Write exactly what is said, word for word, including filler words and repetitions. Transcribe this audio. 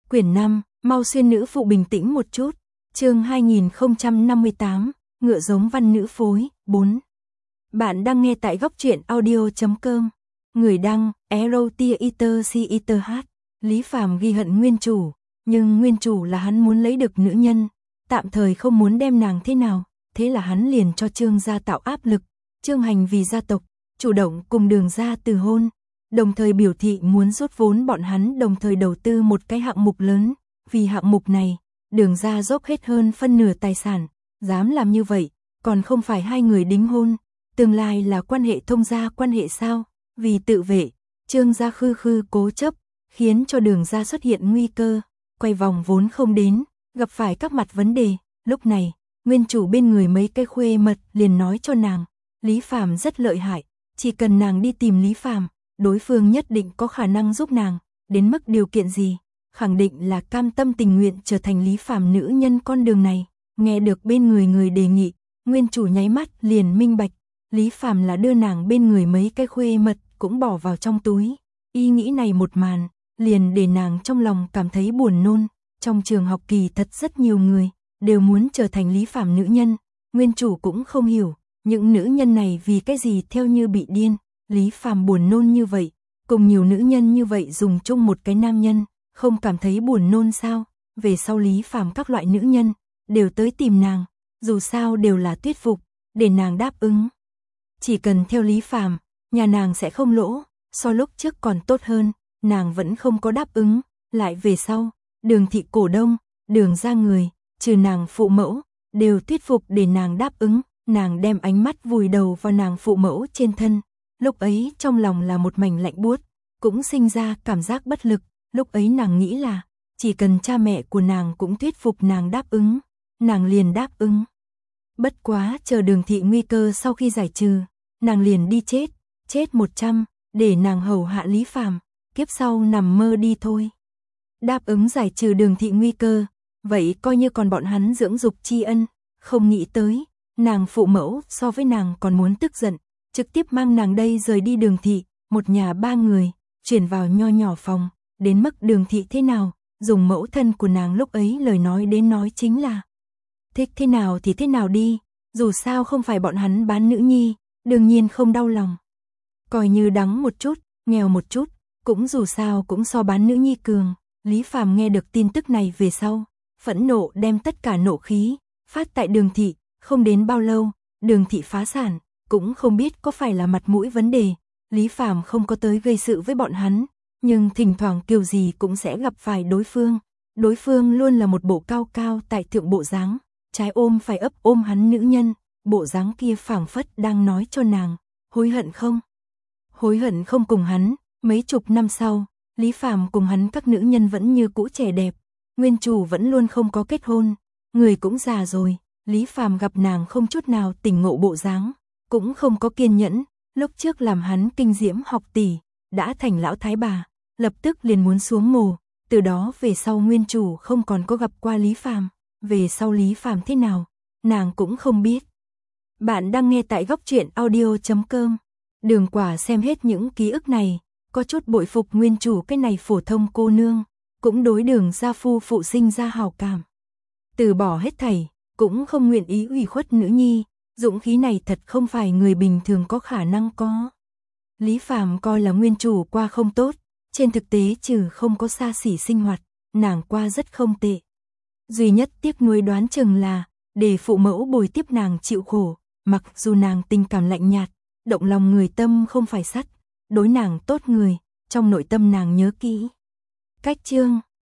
Quyển năm, mau xuyên nữ phụ bình tĩnh một chút. Chương hai nghìn không trăm năm mươi tám, ngựa giống văn nữ phối, bốn. Bạn đang nghe tại góc truyện audio chấm com. Người đăng, Erotiater Citer H. Lý Phàm ghi hận nguyên chủ, nhưng nguyên chủ là hắn muốn lấy được nữ nhân, tạm thời không muốn đem nàng thế nào, thế là hắn liền cho Trương gia tạo áp lực. Trương Hành vì gia tộc, chủ động cùng Đường gia từ hôn, đồng thời biểu thị muốn rút vốn bọn hắn đồng thời đầu tư một cái hạng mục lớn, vì hạng mục này, Đường gia dốc hết hơn phân nửa tài sản, dám làm như vậy, còn không phải hai người đính hôn, tương lai là quan hệ thông gia quan hệ sao? Vì tự vệ, Trương gia khư khư cố chấp, khiến cho Đường gia xuất hiện nguy cơ, quay vòng vốn không đến, gặp phải các mặt vấn đề. Lúc này, nguyên chủ bên người mấy cái khuê mật liền nói cho nàng, Lý Phàm rất lợi hại, chỉ cần nàng đi tìm Lý Phàm, đối phương nhất định có khả năng giúp nàng, đến mức điều kiện gì, khẳng định là cam tâm tình nguyện trở thành Lý Phàm nữ nhân con đường này. Nghe được bên người người đề nghị, nguyên chủ nháy mắt liền minh bạch, Lý Phàm là đưa nàng bên người mấy cái khuê mật cũng bỏ vào trong túi. Ý nghĩ này một màn, liền để nàng trong lòng cảm thấy buồn nôn. Trong trường học kỳ thật rất nhiều người đều muốn trở thành Lý Phàm nữ nhân, nguyên chủ cũng không hiểu, những nữ nhân này vì cái gì theo như bị điên. Lý Phàm buồn nôn như vậy, cùng nhiều nữ nhân như vậy dùng chung một cái nam nhân, không cảm thấy buồn nôn sao? Về sau Lý Phàm các loại nữ nhân đều tới tìm nàng, dù sao đều là thuyết phục để nàng đáp ứng. Chỉ cần theo Lý Phàm, nhà nàng sẽ không lỗ, so lúc trước còn tốt hơn, nàng vẫn không có đáp ứng. Lại về sau, Đường thị cổ đông, Đường gia người, trừ nàng phụ mẫu, đều thuyết phục để nàng đáp ứng. Nàng đem ánh mắt vùi đầu vào nàng phụ mẫu trên thân. Lúc ấy trong lòng là một mảnh lạnh buốt, cũng sinh ra cảm giác bất lực. Lúc ấy nàng nghĩ là, chỉ cần cha mẹ của nàng cũng thuyết phục nàng đáp ứng, nàng liền đáp ứng. Bất quá chờ Đường thị nguy cơ sau khi giải trừ, nàng liền đi chết, chết một trăm, để nàng hầu hạ Lý Phàm, kiếp sau nằm mơ đi thôi. Đáp ứng giải trừ Đường thị nguy cơ, vậy coi như còn bọn hắn dưỡng dục tri ân, không nghĩ tới, nàng phụ mẫu so với nàng còn muốn tức giận, trực tiếp mang nàng đây rời đi Đường thị, một nhà ba người, chuyển vào nho nhỏ phòng, đến mức Đường thị thế nào, dùng mẫu thân của nàng lúc ấy lời nói đến nói chính là thích thế nào thì thế nào đi, dù sao không phải bọn hắn bán nữ nhi, đương nhiên không đau lòng. Coi như đắng một chút, nghèo một chút, cũng dù sao cũng so bán nữ nhi cường. Lý Phàm nghe được tin tức này về sau, phẫn nộ đem tất cả nộ khí phát tại Đường thị, không đến bao lâu, Đường thị phá sản, cũng không biết có phải là mặt mũi vấn đề, Lý Phàm không có tới gây sự với bọn hắn, nhưng thỉnh thoảng kiểu gì cũng sẽ gặp phải đối phương, đối phương luôn là một bộ cao cao tại thượng bộ dáng, trái ôm phải ấp ôm hắn nữ nhân, bộ dáng kia phảng phất đang nói cho nàng, hối hận không? Hối hận không cùng hắn. Mấy chục năm sau, Lý Phàm cùng hắn các nữ nhân vẫn như cũ trẻ đẹp, nguyên chủ vẫn luôn không có kết hôn, người cũng già rồi, Lý Phàm gặp nàng không chút nào tỉnh ngộ bộ dáng, cũng không có kiên nhẫn, lúc trước làm hắn kinh diễm học tỷ, đã thành lão thái bà, lập tức liền muốn xuống mồ, từ đó về sau nguyên chủ không còn có gặp qua Lý Phàm, về sau Lý Phàm thế nào, nàng cũng không biết. Bạn đang nghe tại góc truyện audio chấm com. Đường Quả xem hết những ký ức này, có chút bội phục nguyên chủ cái này phổ thông cô nương, cũng đối Đường gia phu phụ sinh ra hảo cảm. Từ bỏ hết thảy, cũng không nguyện ý ủy khuất nữ nhi, dũng khí này thật không phải người bình thường có khả năng có. Lý Phàm coi là nguyên chủ qua không tốt, trên thực tế trừ không có xa xỉ sinh hoạt, nàng qua rất không tệ. Duy nhất tiếc nuối đoán chừng là, để phụ mẫu bồi tiếp nàng chịu khổ, mặc dù nàng tình cảm lạnh nhạt, động lòng người tâm không phải sắt, đối nàng tốt người, trong nội tâm nàng nhớ kỹ. Cách chương